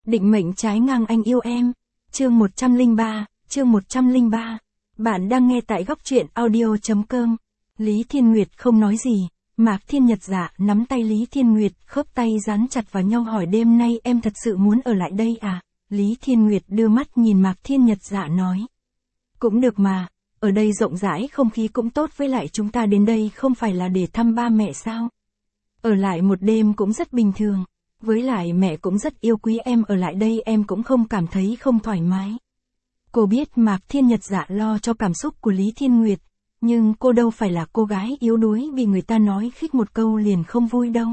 Định mệnh trái ngang anh yêu em. Chương 103. Bạn đang nghe tại góc truyện audio.com. Lý Thiên Nguyệt không nói gì. Mạc Thiên Nhật Dạ nắm tay Lý Thiên Nguyệt, khớp tay dán chặt vào nhau hỏi đêm nay em thật sự muốn ở lại đây à? Lý Thiên Nguyệt đưa mắt nhìn Mạc Thiên Nhật Dạ nói. Cũng được mà, ở đây rộng rãi không khí cũng tốt, với lại chúng ta đến đây không phải là để thăm ba mẹ sao? Ở lại một đêm cũng rất bình thường, với lại mẹ cũng rất yêu quý em, ở lại đây em cũng không cảm thấy không thoải mái. Cô biết Mạc Thiên Nhật Dạ lo cho cảm xúc của Lý Thiên Nguyệt, nhưng cô đâu phải là cô gái yếu đuối vì người ta nói khích một câu liền không vui đâu.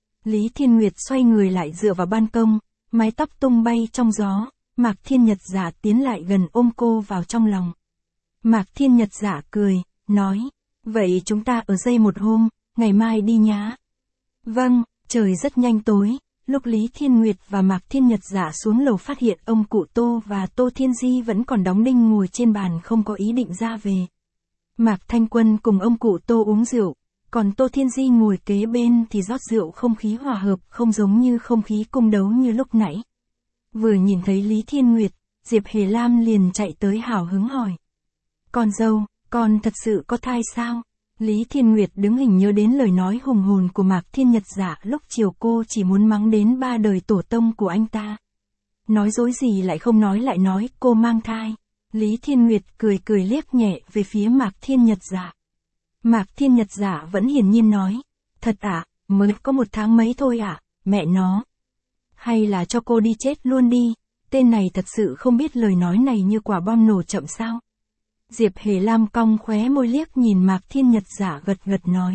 Lý Thiên Nguyệt xoay người lại dựa vào ban công, mái tóc tung bay trong gió, Mạc Thiên Nhật Dạ tiến lại gần ôm cô vào trong lòng. Mạc Thiên Nhật Dạ cười, nói, vậy chúng ta ở đây một hôm, ngày mai đi nhá. Vâng, trời rất nhanh tối, lúc Lý Thiên Nguyệt và Mạc Thiên Nhật Dạ xuống lầu phát hiện ông cụ Tô và Tô Thiên Di vẫn còn đóng đinh ngồi trên bàn không có ý định ra về. Mạc Thanh Quân cùng ông cụ Tô uống rượu, còn Tô Thiên Di ngồi kế bên thì rót rượu, không khí hòa hợp, không giống như không khí cung đấu như lúc nãy. Vừa nhìn thấy Lý Thiên Nguyệt, Diệp Hề Lam liền chạy tới hào hứng hỏi. Con dâu, con thật sự có thai sao? Lý Thiên Nguyệt đứng hình nhớ đến lời nói hùng hồn của Mạc Thiên Nhật Dạ lúc chiều cô chỉ muốn mắng đến 3 đời tổ tông của anh ta. Nói dối gì lại không nói, lại nói cô mang thai. Lý Thiên Nguyệt cười cười liếc nhẹ về phía Mạc Thiên Nhật Dạ. Mạc Thiên Nhật Dạ vẫn hiển nhiên nói, thật ạ, mới có 1 tháng mấy thôi ạ, mẹ nó. Hay là cho cô đi chết luôn đi, tên này thật sự không biết lời nói này như quả bom nổ chậm sao. Diệp Hề Lam cong khóe môi liếc nhìn Mạc Thiên Nhật Dạ gật gật nói.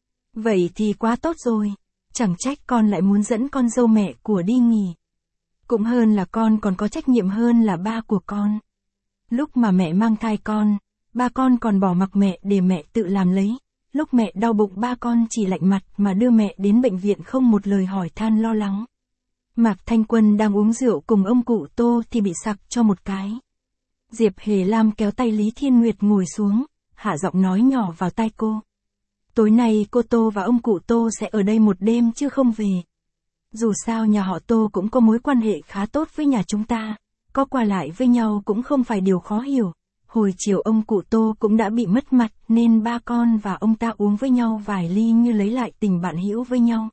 Vậy thì quá tốt rồi, chẳng trách con lại muốn dẫn con dâu mẹ của đi nghỉ. Cũng hơn là con còn có trách nhiệm hơn là ba của con. Lúc mà mẹ mang thai con, ba con còn bỏ mặc mẹ để mẹ tự làm lấy. Lúc mẹ đau bụng ba con chỉ lạnh mặt mà đưa mẹ đến bệnh viện không một lời hỏi than lo lắng. Mạc Thanh Quân đang uống rượu cùng ông cụ Tô thì bị sặc cho một cái. Diệp Hề Lam kéo tay Lý Thiên Nguyệt ngồi xuống, hạ giọng nói nhỏ vào tai cô. Tối nay cô Tô và ông cụ Tô sẽ ở đây một đêm chứ không về. Dù sao nhà họ Tô cũng có mối quan hệ khá tốt với nhà chúng ta, có qua lại với nhau cũng không phải điều khó hiểu. Hồi chiều ông cụ Tô cũng đã bị mất mặt nên ba con và ông ta uống với nhau vài ly như lấy lại tình bạn hữu với nhau.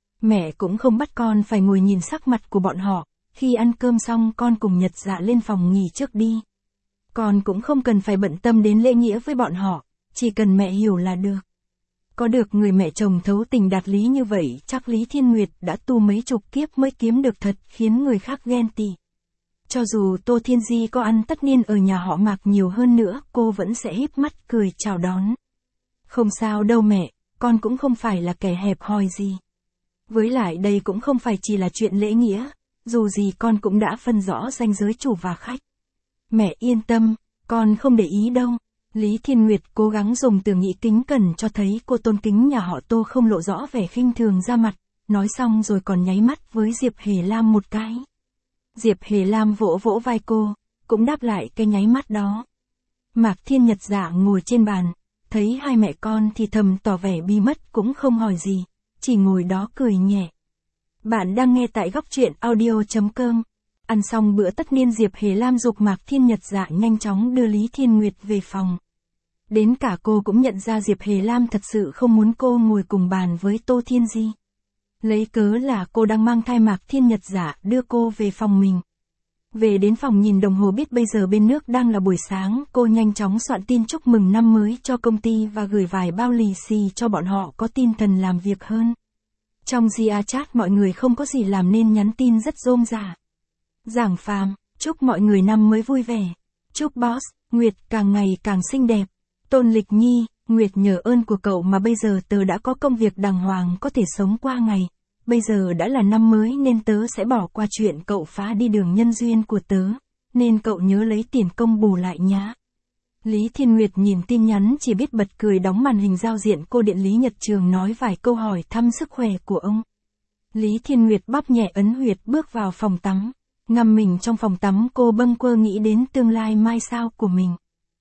Mẹ cũng không bắt con phải ngồi nhìn sắc mặt của bọn họ, khi ăn cơm xong con cùng Nhật Dạ lên phòng nghỉ trước đi. Con cũng không cần phải bận tâm đến lễ nghĩa với bọn họ, chỉ cần mẹ hiểu là được. Có được người mẹ chồng thấu tình đạt lý như vậy chắc Lý Thiên Nguyệt đã tu mấy chục kiếp mới kiếm được, thật khiến người khác ghen tị. Cho dù Tô Thiên Di có ăn tất niên ở nhà họ Mạc nhiều hơn nữa, cô vẫn sẽ híp mắt cười chào đón. Không sao đâu mẹ, con cũng không phải là kẻ hẹp hòi gì. Với lại đây cũng không phải chỉ là chuyện lễ nghĩa, dù gì con cũng đã phân rõ ranh giới chủ và khách. Mẹ yên tâm, con không để ý đâu. Lý Thiên Nguyệt cố gắng dùng từ ngữ kính cẩn cho thấy cô tôn kính nhà họ Tô, không lộ rõ vẻ khinh thường ra mặt, nói xong rồi còn nháy mắt với Diệp Hề Lam một cái. Diệp Hề Lam vỗ vỗ vai cô, cũng đáp lại cái nháy mắt đó. Mạc Thiên Nhật Dạ ngồi trên bàn, thấy hai mẹ con thì thầm tỏ vẻ bi mất cũng không hỏi gì, chỉ ngồi đó cười nhẹ. Bạn đang nghe tại góc truyện audio.com. Ăn xong bữa tất niên, Diệp Hề Lam giục Mạc Thiên Nhật Dạ nhanh chóng đưa Lý Thiên Nguyệt về phòng. Đến cả cô cũng nhận ra Diệp Hề Lam thật sự không muốn cô ngồi cùng bàn với Tô Thiên Di. Lấy cớ là cô đang mang thai, Mạc Thiên Nhật Dạ đưa cô về phòng mình. Về đến phòng nhìn đồng hồ biết bây giờ bên nước đang là buổi sáng, cô nhanh chóng soạn tin chúc mừng năm mới cho công ty và gửi vài bao lì xì cho bọn họ có tinh thần làm việc hơn. Trong GA chat mọi người không có gì làm nên nhắn tin rất rôm rả. Giảng Phàm, chúc mọi người năm mới vui vẻ. Chúc Boss, Nguyệt càng ngày càng xinh đẹp. Tôn Lịch Nhi, Nguyệt nhờ ơn của cậu mà bây giờ tớ đã có công việc đàng hoàng có thể sống qua ngày. Bây giờ đã là năm mới nên tớ sẽ bỏ qua chuyện cậu phá đi đường nhân duyên của tớ. Nên cậu nhớ lấy tiền công bù lại nhá. Lý Thiên Nguyệt nhìn tin nhắn chỉ biết bật cười, đóng màn hình giao diện cô điện Lý Nhật Trường nói vài câu hỏi thăm sức khỏe của ông. Lý Thiên Nguyệt bóp nhẹ ấn huyệt bước vào phòng tắm. Ngâm mình trong phòng tắm cô bâng quơ nghĩ đến tương lai mai sau của mình.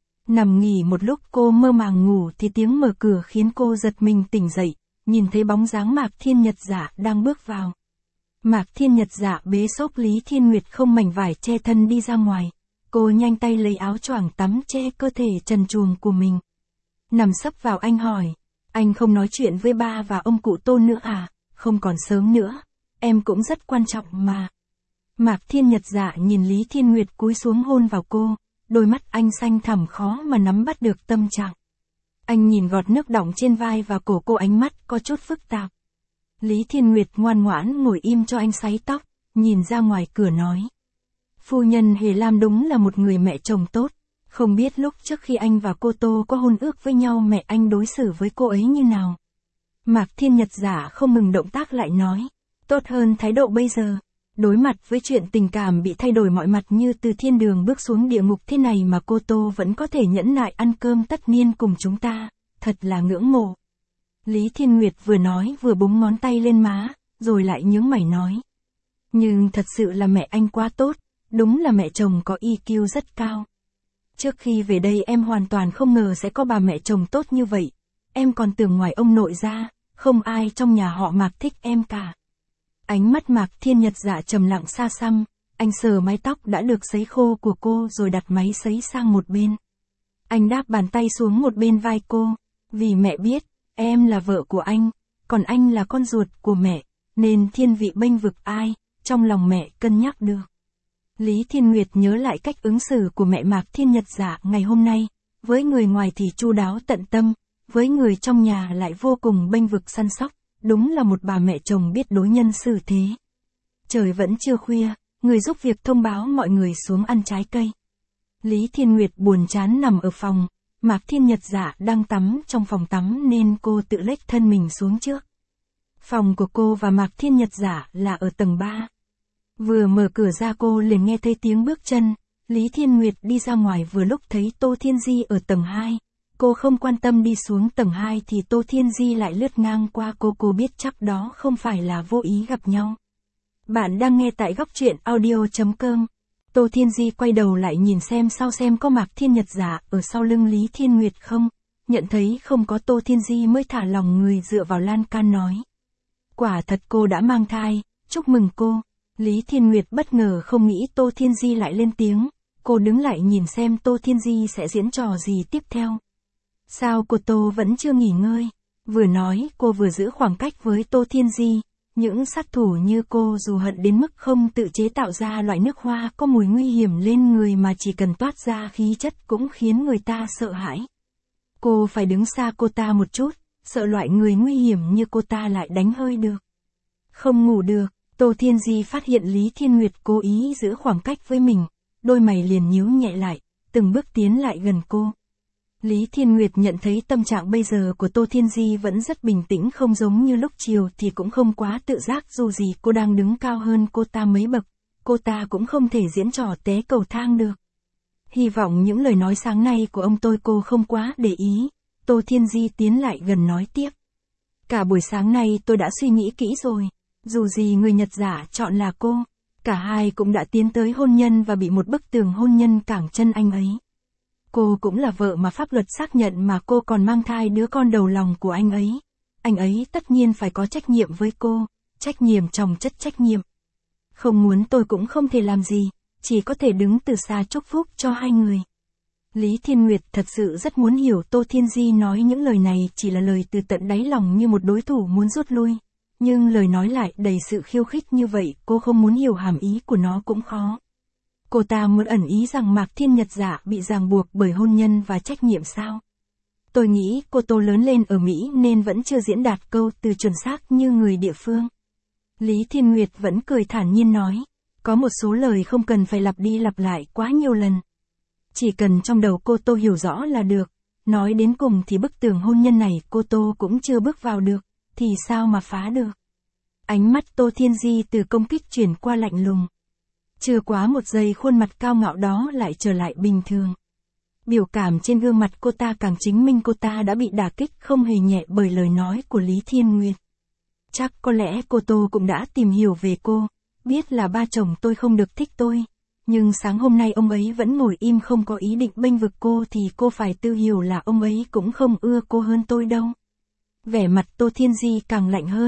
Nằm nghỉ một lúc cô mơ màng ngủ thì tiếng mở cửa khiến cô giật mình tỉnh dậy, nhìn thấy bóng dáng Mạc Thiên Nhật Dạ đang bước vào. Mạc Thiên Nhật Dạ bế xốp Lý Thiên Nguyệt không mảnh vải che thân đi ra ngoài. Cô nhanh tay lấy áo choàng tắm che cơ thể trần truồng của mình. Nằm sấp vào anh hỏi. Anh không nói chuyện với ba và ông cụ Tô nữa à? Không còn sớm nữa. Em cũng rất quan trọng mà. Mạc Thiên Nhật Dạ nhìn Lý Thiên Nguyệt cúi xuống hôn vào cô. Đôi mắt anh xanh thẳm khó mà nắm bắt được tâm trạng. Anh nhìn giọt nước đọng trên vai và cổ cô, ánh mắt có chút phức tạp. Lý Thiên Nguyệt ngoan ngoãn ngồi im cho anh sấy tóc, nhìn ra ngoài cửa nói. Phu nhân Hề Lam đúng là một người mẹ chồng tốt. Không biết lúc trước khi anh và cô Tô có hôn ước với nhau mẹ anh đối xử với cô ấy như nào. Mạc Thiên Nhật Dạ không ngừng động tác lại nói. Tốt hơn thái độ bây giờ. Đối mặt với chuyện tình cảm bị thay đổi mọi mặt như từ thiên đường bước xuống địa ngục thế này mà cô Tô vẫn có thể nhẫn nại ăn cơm tất niên cùng chúng ta. Thật là ngưỡng mộ. Lý Thiên Nguyệt vừa nói vừa búng ngón tay lên má, rồi lại nhướng mày nói. Nhưng thật sự là mẹ anh quá tốt, đúng là mẹ chồng có EQ rất cao. Trước khi về đây em hoàn toàn không ngờ sẽ có bà mẹ chồng tốt như vậy. Em còn tưởng ngoài ông nội ra, không ai trong nhà họ Mạc thích em cả. Ánh mắt Mạc Thiên Nhật Dạ trầm lặng xa xăm, anh sờ mái tóc đã được sấy khô của cô rồi đặt máy sấy sang một bên. Anh đáp bàn tay xuống một bên vai cô, vì mẹ biết, em là vợ của anh, còn anh là con ruột của mẹ, nên thiên vị bênh vực ai, trong lòng mẹ cân nhắc được. Lý Thiên Nguyệt nhớ lại cách ứng xử của mẹ Mạc Thiên Nhật Dạ ngày hôm nay, với người ngoài thì chu đáo tận tâm, với người trong nhà lại vô cùng bênh vực săn sóc, đúng là một bà mẹ chồng biết đối nhân xử thế. Trời vẫn chưa khuya, người giúp việc thông báo mọi người xuống ăn trái cây. Lý Thiên Nguyệt buồn chán nằm ở phòng, Mạc Thiên Nhật Dạ đang tắm trong phòng tắm nên cô tự lết thân mình xuống trước. Phòng của cô và Mạc Thiên Nhật Dạ là ở tầng 3. Vừa mở cửa ra cô liền nghe thấy tiếng bước chân, Lý Thiên Nguyệt đi ra ngoài vừa lúc thấy Tô Thiên Di ở tầng 2. Cô không quan tâm đi xuống tầng 2 thì Tô Thiên Di lại lướt ngang qua cô biết chắc đó không phải là vô ý gặp nhau. Bạn đang nghe tại góc truyện audio.com. Tô Thiên Di quay đầu lại nhìn xem có Mạc Thiên Nhật Dạ ở sau lưng Lý Thiên Nguyệt không, nhận thấy không có Tô Thiên Di mới thả lòng người dựa vào lan can nói. Quả thật cô đã mang thai, chúc mừng cô. Lý Thiên Nguyệt bất ngờ không nghĩ Tô Thiên Di lại lên tiếng, cô đứng lại nhìn xem Tô Thiên Di sẽ diễn trò gì tiếp theo. Sao cô Tô vẫn chưa nghỉ ngơi? Vừa nói cô vừa giữ khoảng cách với Tô Thiên Di. Những sát thủ như cô dù hận đến mức không tự chế tạo ra loại nước hoa có mùi nguy hiểm lên người mà chỉ cần toát ra khí chất cũng khiến người ta sợ hãi. Cô phải đứng xa cô ta một chút, sợ loại người nguy hiểm như cô ta lại đánh hơi được. Không ngủ được, Tô Thiên Di phát hiện Lý Thiên Nguyệt cố ý giữ khoảng cách với mình, đôi mày liền nhíu nhẹ lại, từng bước tiến lại gần cô. Lý Thiên Nguyệt nhận thấy tâm trạng bây giờ của Tô Thiên Di vẫn rất bình tĩnh, không giống như lúc chiều thì cũng không quá tự giác, dù gì cô đang đứng cao hơn cô ta mấy bậc, cô ta cũng không thể diễn trò té cầu thang được. Hy vọng những lời nói sáng nay của ông tôi cô không quá để ý. Tô Thiên Di tiến lại gần nói tiếp. Cả buổi sáng nay tôi đã suy nghĩ kỹ rồi, dù gì người Nhật Dạ chọn là cô, cả hai cũng đã tiến tới hôn nhân và bị một bức tường hôn nhân cản chân anh ấy. Cô cũng là vợ mà pháp luật xác nhận mà cô còn mang thai đứa con đầu lòng của anh ấy tất nhiên phải có trách nhiệm với cô, trách nhiệm chồng chất trách nhiệm. Không muốn tôi cũng không thể làm gì, chỉ có thể đứng từ xa chúc phúc cho hai người. Lý Thiên Nguyệt thật sự rất muốn hiểu Tô Thiên Di nói những lời này chỉ là lời từ tận đáy lòng như một đối thủ muốn rút lui. Nhưng lời nói lại đầy sự khiêu khích như vậy, cô không muốn hiểu hàm ý của nó cũng khó. Cô ta muốn ẩn ý rằng Mạc Thiên Nhật Dạ bị ràng buộc bởi hôn nhân và trách nhiệm sao? Tôi nghĩ cô Tô lớn lên ở Mỹ nên vẫn chưa diễn đạt câu từ chuẩn xác như người địa phương. Lý Thiên Nguyệt vẫn cười thản nhiên nói, có một số lời không cần phải lặp đi lặp lại quá nhiều lần. Chỉ cần trong đầu cô Tô hiểu rõ là được, nói đến cùng thì bức tường hôn nhân này cô Tô cũng chưa bước vào được, thì sao mà phá được? Ánh mắt Tô Thiên Di từ công kích chuyển qua lạnh lùng. Chưa quá một giây khuôn mặt cao ngạo đó lại trở lại bình thường. Biểu cảm trên gương mặt cô ta càng chứng minh cô ta đã bị đả kích không hề nhẹ bởi lời nói của Lý Thiên Nguyệt. Chắc có lẽ cô Tô cũng đã tìm hiểu về cô, biết là ba chồng tôi không được thích tôi. Nhưng sáng hôm nay ông ấy vẫn ngồi im không có ý định bênh vực cô thì cô phải tự hiểu là ông ấy cũng không ưa cô hơn tôi đâu. Vẻ mặt Tô Thiên Di càng lạnh hơn,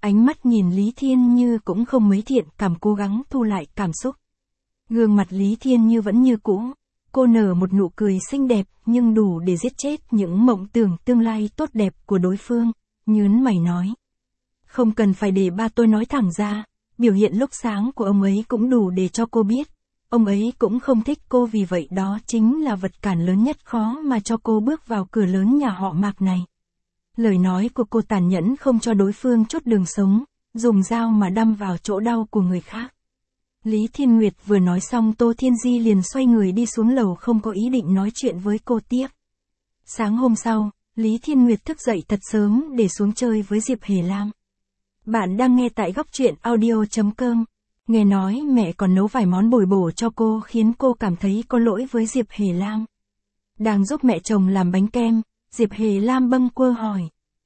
Ánh mắt nhìn Lý Thiên Như cũng không mấy thiện cảm, cố gắng thu lại cảm xúc. Gương mặt Lý Thiên Như vẫn như cũ. Cô nở một nụ cười xinh đẹp nhưng đủ để giết chết những mộng tưởng tương lai tốt đẹp của đối phương, nhớn mày nói. Không cần phải để ba tôi nói thẳng ra, biểu hiện lúc sáng của ông ấy cũng đủ để cho cô biết. Ông ấy cũng không thích cô, vì vậy đó chính là vật cản lớn nhất khó mà cho cô bước vào cửa lớn nhà họ Mạc này. Lời nói của cô tàn nhẫn không cho đối phương chút đường sống, dùng dao mà đâm vào chỗ đau của người khác. Lý Thiên Nguyệt vừa nói xong, Tô Thiên Di liền xoay người đi xuống lầu, không có ý định nói chuyện với cô tiếp. Sáng hôm sau, Lý Thiên Nguyệt thức dậy thật sớm để xuống chơi với Diệp Hề Lam. Bạn đang nghe tại góc truyện audio.com. Nghe nói mẹ còn nấu vài món bồi bổ cho cô khiến cô cảm thấy có lỗi với Diệp Hề Lam. Đang giúp mẹ chồng làm bánh kem, Diệp Hề Lam bâng quơ hỏi.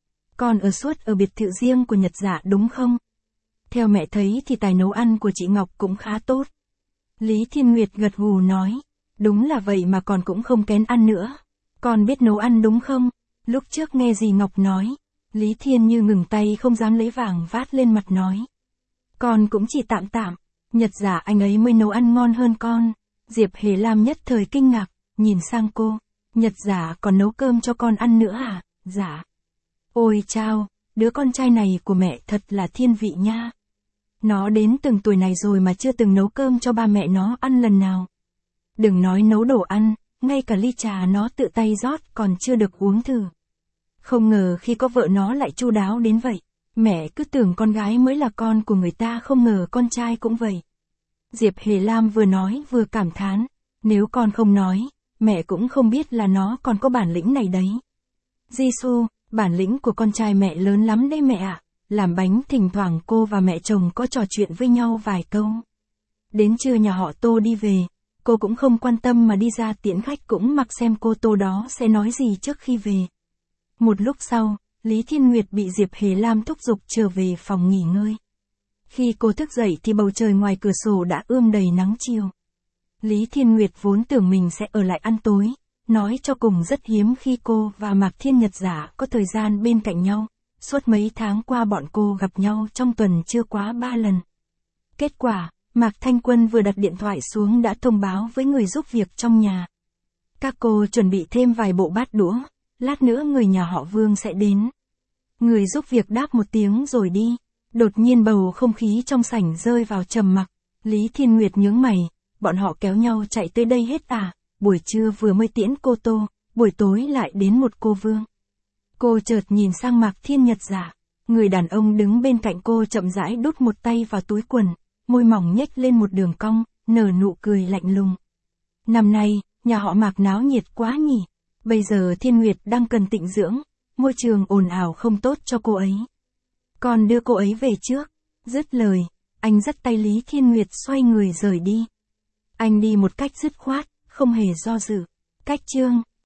Con ở suốt ở biệt thự riêng của Nhật Dạ đúng không? Theo mẹ thấy thì tài nấu ăn của chị Ngọc cũng khá tốt. Lý Thiên Nguyệt gật gù nói. Đúng là vậy mà con cũng không kén ăn nữa. Con biết nấu ăn đúng không? Lúc trước nghe dì Ngọc nói. Lý Thiên Như ngừng tay, không dám lấy vàng vát lên mặt nói. Con cũng chỉ tạm tạm. Nhật Dạ anh ấy mới nấu ăn ngon hơn con. Diệp Hề Lam nhất thời kinh ngạc, nhìn sang cô. Nhật Dạ còn nấu cơm cho con ăn nữa à? Dạ. Ôi chao, đứa con trai này của mẹ thật là thiên vị nha. Nó đến từng tuổi này rồi mà chưa từng nấu cơm cho ba mẹ nó ăn lần nào. Đừng nói nấu đồ ăn, ngay cả ly trà nó tự tay rót còn chưa được uống thử. Không ngờ khi có vợ nó lại chu đáo đến vậy. Mẹ cứ tưởng con gái mới là con của người ta, không ngờ con trai cũng vậy. Diệp Hề Lam vừa nói vừa cảm thán. Nếu con không nói, mẹ cũng không biết là nó còn có bản lĩnh này đấy. Jisoo, bản lĩnh của con trai mẹ lớn lắm đấy mẹ ạ. Làm bánh thỉnh thoảng cô và mẹ chồng có trò chuyện với nhau vài câu. Đến trưa nhà họ Tô đi về, cô cũng không quan tâm mà đi ra tiễn khách, cũng mặc xem cô Tô đó sẽ nói gì trước khi về. Một lúc sau, Lý Thiên Nguyệt bị Diệp Hề Lam thúc giục trở về phòng nghỉ ngơi. Khi cô thức dậy thì bầu trời ngoài cửa sổ đã ươm đầy nắng chiều. Lý Thiên Nguyệt vốn tưởng mình sẽ ở lại ăn tối, nói cho cùng rất hiếm khi cô và Mạc Thiên Nhật Giả có thời gian bên cạnh nhau. Suốt mấy tháng qua bọn cô gặp nhau trong tuần chưa quá 3 lần. Kết quả, Mạc Thanh Quân vừa đặt điện thoại xuống đã thông báo với người giúp việc trong nhà. Các cô chuẩn bị thêm vài bộ bát đũa, lát nữa người nhà họ Vương sẽ đến. Người giúp việc đáp một tiếng rồi đi. Đột nhiên bầu không khí trong sảnh rơi vào trầm mặc. Lý Thiên Nguyệt nhướng mày, bọn họ kéo nhau chạy tới đây hết à? Buổi trưa vừa mới tiễn cô Tô, buổi tối lại đến một cô Vương. Cô chợt nhìn sang Mạc Thiên Nhật Giả. Người đàn ông đứng bên cạnh cô chậm rãi đút một tay vào túi quần, môi mỏng nhếch lên một đường cong, nở nụ cười lạnh lùng. Năm nay, nhà họ Mạc náo nhiệt quá nhỉ. Bây giờ Thiên Nguyệt đang cần tịnh dưỡng, môi trường ồn ào không tốt cho cô ấy. Còn đưa cô ấy về trước. Dứt lời, anh dắt tay Lý Thiên Nguyệt xoay người rời đi. Anh đi một cách dứt khoát, không hề do dự. Cách chương